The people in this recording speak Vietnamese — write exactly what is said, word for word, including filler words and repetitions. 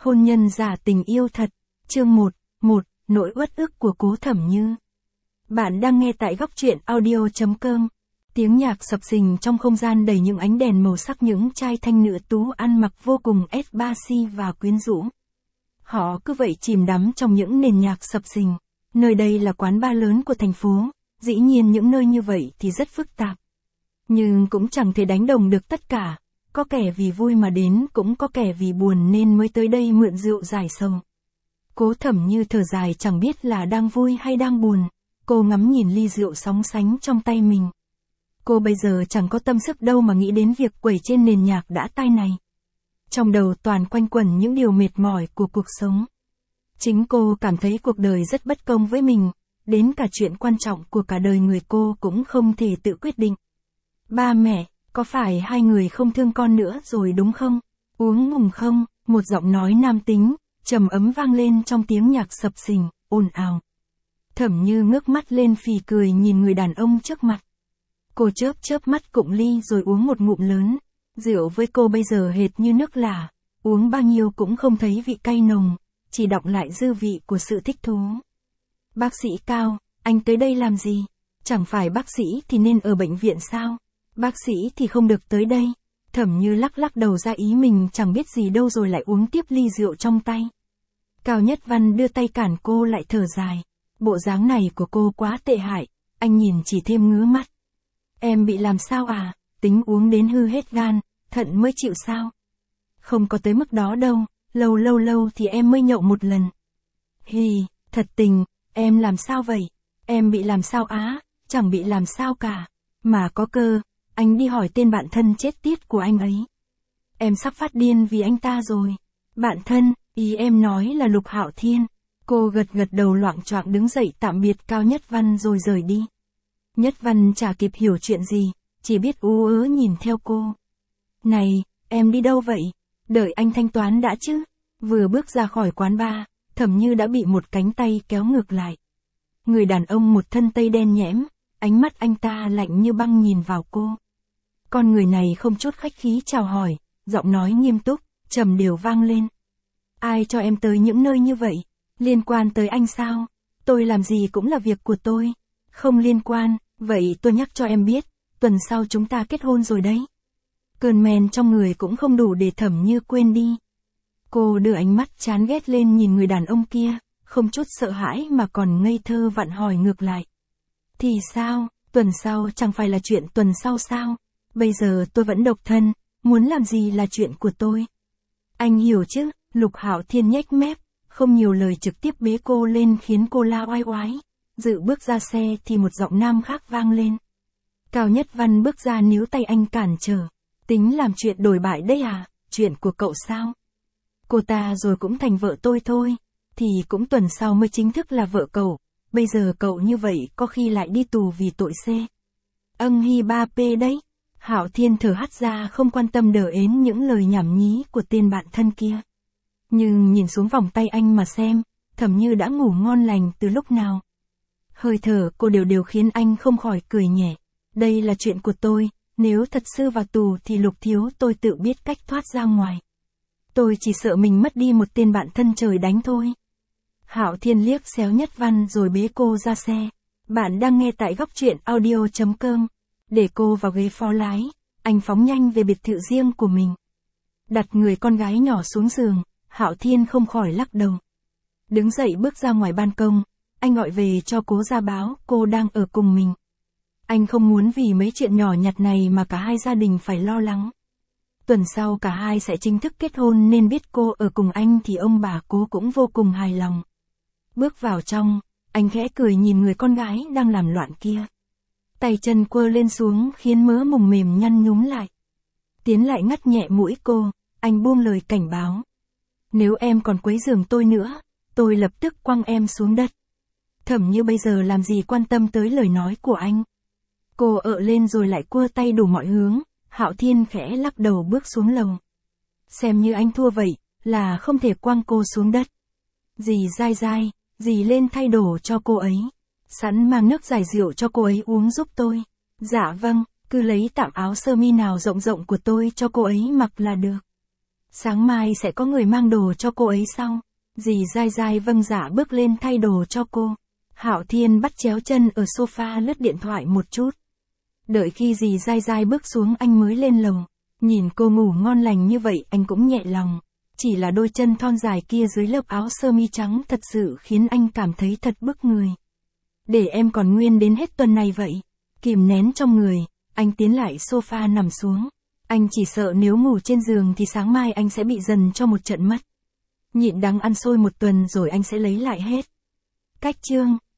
Hôn nhân giả tình yêu thật. Chương một. một. Nỗi uất ức của Cố Thẩm Như. Bạn đang nghe tại góc truyện audio chấm com. Tiếng nhạc sập sình trong không gian đầy những ánh đèn màu sắc, những trai thanh nữ tú ăn mặc vô cùng ét-ba-xi và quyến rũ. Họ cứ vậy chìm đắm trong những nền nhạc sập sình. Nơi đây là quán bar lớn của thành phố, dĩ nhiên những nơi như vậy thì rất phức tạp. Nhưng cũng chẳng thể đánh đồng được tất cả. Có kẻ vì vui mà đến, cũng có kẻ vì buồn nên mới tới đây mượn rượu giải sầu. Cố Thẩm Như thở dài chẳng biết là đang vui hay đang buồn. Cô ngắm nhìn ly rượu sóng sánh trong tay mình. Cô bây giờ chẳng có tâm sức đâu mà nghĩ đến việc quẩy trên nền nhạc đã tai này. Trong đầu toàn quanh quẩn những điều mệt mỏi của cuộc sống. Chính cô cảm thấy cuộc đời rất bất công với mình, đến cả chuyện quan trọng của cả đời người cô cũng không thể tự quyết định. Ba mẹ, có phải hai người không thương con nữa rồi đúng không? Uống ngùng không? Một giọng nói nam tính, trầm ấm vang lên trong tiếng nhạc sập sình, ồn ào. Thẩm Như ngước mắt lên phì cười nhìn người đàn ông trước mặt. Cô chớp chớp mắt cụng ly rồi uống một ngụm lớn. Rượu với cô bây giờ hệt như nước lã, uống bao nhiêu cũng không thấy vị cay nồng, chỉ đọng lại dư vị của sự thích thú. Bác sĩ Cao, anh tới đây làm gì? Chẳng phải bác sĩ thì nên ở bệnh viện sao? Bác sĩ thì không được tới đây. Thẩm Như lắc lắc đầu ra ý mình chẳng biết gì đâu rồi lại uống tiếp ly rượu trong tay. Cao Nhất Văn đưa tay cản cô lại thở dài. Bộ dáng này của cô quá tệ hại, anh nhìn chỉ thêm ngứa mắt. Em bị làm sao à? Tính uống đến hư hết gan, thận mới chịu sao? Không có tới mức đó đâu, lâu lâu lâu thì em mới nhậu một lần. Hì, thật tình, em làm sao vậy? Em bị làm sao á? Chẳng bị làm sao cả. Mà có cơ, anh đi hỏi tên bạn thân chết tiết của anh ấy. Em sắp phát điên vì anh ta rồi. Bạn thân, ý em nói là Lục Hạo Thiên. Cô gật gật đầu loạng choạng đứng dậy tạm biệt Cao Nhất Văn rồi rời đi. Nhất Văn chả kịp hiểu chuyện gì, chỉ biết ú ớ nhìn theo cô. Này, em đi đâu vậy? Đợi anh thanh toán đã chứ. Vừa bước ra khỏi quán bar, Thẩm Như đã bị một cánh tay kéo ngược lại. Người đàn ông một thân tây đen nhẽm, ánh mắt anh ta lạnh như băng nhìn vào cô. Con người này không chút khách khí chào hỏi, giọng nói nghiêm túc, trầm đều vang lên. Ai cho em tới những nơi như vậy? Liên quan tới anh sao? Tôi làm gì cũng là việc của tôi. Không liên quan, vậy tôi nhắc cho em biết, tuần sau chúng ta kết hôn rồi đấy. Cơn men trong người cũng không đủ để Thẩm Như quên đi. Cô đưa ánh mắt chán ghét lên nhìn người đàn ông kia, không chút sợ hãi mà còn ngây thơ vặn hỏi ngược lại. Thì sao, tuần sau chẳng phải là chuyện tuần sau sao? Bây giờ tôi vẫn độc thân, muốn làm gì là chuyện của tôi. Anh hiểu chứ? Lục Hạo Thiên nhếch mép, không nhiều lời trực tiếp bế cô lên khiến cô la oai oái. Dự bước ra xe thì một giọng nam khác vang lên. Cao Nhất Văn bước ra níu tay anh cản trở. Tính làm chuyện đổi bại đấy à? Chuyện của cậu sao? Cô ta rồi cũng thành vợ tôi thôi. Thì cũng tuần sau mới chính thức là vợ cậu. Bây giờ cậu như vậy có khi lại đi tù vì tội C. Âng hi ba p đấy. Hạo Thiên thở hắt ra không quan tâm đờ ến những lời nhảm nhí của tên bạn thân kia. Nhưng nhìn xuống vòng tay anh mà xem, Thẩm Như đã ngủ ngon lành từ lúc nào. Hơi thở cô đều đều khiến anh không khỏi cười nhẹ. Đây là chuyện của tôi, nếu thật sự vào tù thì Lục thiếu tôi tự biết cách thoát ra ngoài. Tôi chỉ sợ mình mất đi một tên bạn thân trời đánh thôi. Hạo Thiên liếc xéo Nhất Văn rồi bế cô ra xe. Bạn đang nghe tại góc truyện audio chấm com. Để cô vào ghế phó lái, anh phóng nhanh về biệt thự riêng của mình. Đặt người con gái nhỏ xuống giường, Hạo Thiên không khỏi lắc đầu. Đứng dậy bước ra ngoài ban công, anh gọi về cho Cố Gia báo cô đang ở cùng mình. Anh không muốn vì mấy chuyện nhỏ nhặt này mà cả hai gia đình phải lo lắng. Tuần sau cả hai sẽ chính thức kết hôn nên biết cô ở cùng anh thì ông bà Cố cũng vô cùng hài lòng. Bước vào trong, anh khẽ cười nhìn người con gái đang làm loạn kia. Tay chân quơ lên xuống khiến mớ mùng mềm nhăn nhúm lại. Tiến lại ngắt nhẹ mũi cô, anh buông lời cảnh báo. Nếu em còn quấy giường tôi nữa, tôi lập tức quăng em xuống đất. Thẩm Như bây giờ làm gì quan tâm tới lời nói của anh. Cô ợ lên rồi lại quơ tay đủ mọi hướng, Hạo Thiên khẽ lắc đầu bước xuống lầu. Xem như anh thua vậy, là không thể quăng cô xuống đất. Dì dai dai, dì lên thay đồ cho cô ấy. Sẵn mang nước giải rượu cho cô ấy uống giúp tôi. Dạ vâng, cứ lấy tạm áo sơ mi nào rộng rộng của tôi cho cô ấy mặc là được. Sáng mai sẽ có người mang đồ cho cô ấy sau. Dì dai dai vâng dạ bước lên thay đồ cho cô. Hạo Thiên bắt chéo chân ở sofa lướt điện thoại một chút. Đợi khi dì dai dai bước xuống anh mới lên lầu. Nhìn cô ngủ ngon lành như vậy anh cũng nhẹ lòng. Chỉ là đôi chân thon dài kia dưới lớp áo sơ mi trắng thật sự khiến anh cảm thấy thật bức người. Để em còn nguyên đến hết tuần này vậy. Kìm nén trong người, anh tiến lại sofa nằm xuống. Anh chỉ sợ nếu ngủ trên giường thì sáng mai anh sẽ bị dần cho một trận mất. Nhịn đắng ăn xôi một tuần rồi anh sẽ lấy lại hết. Cách chương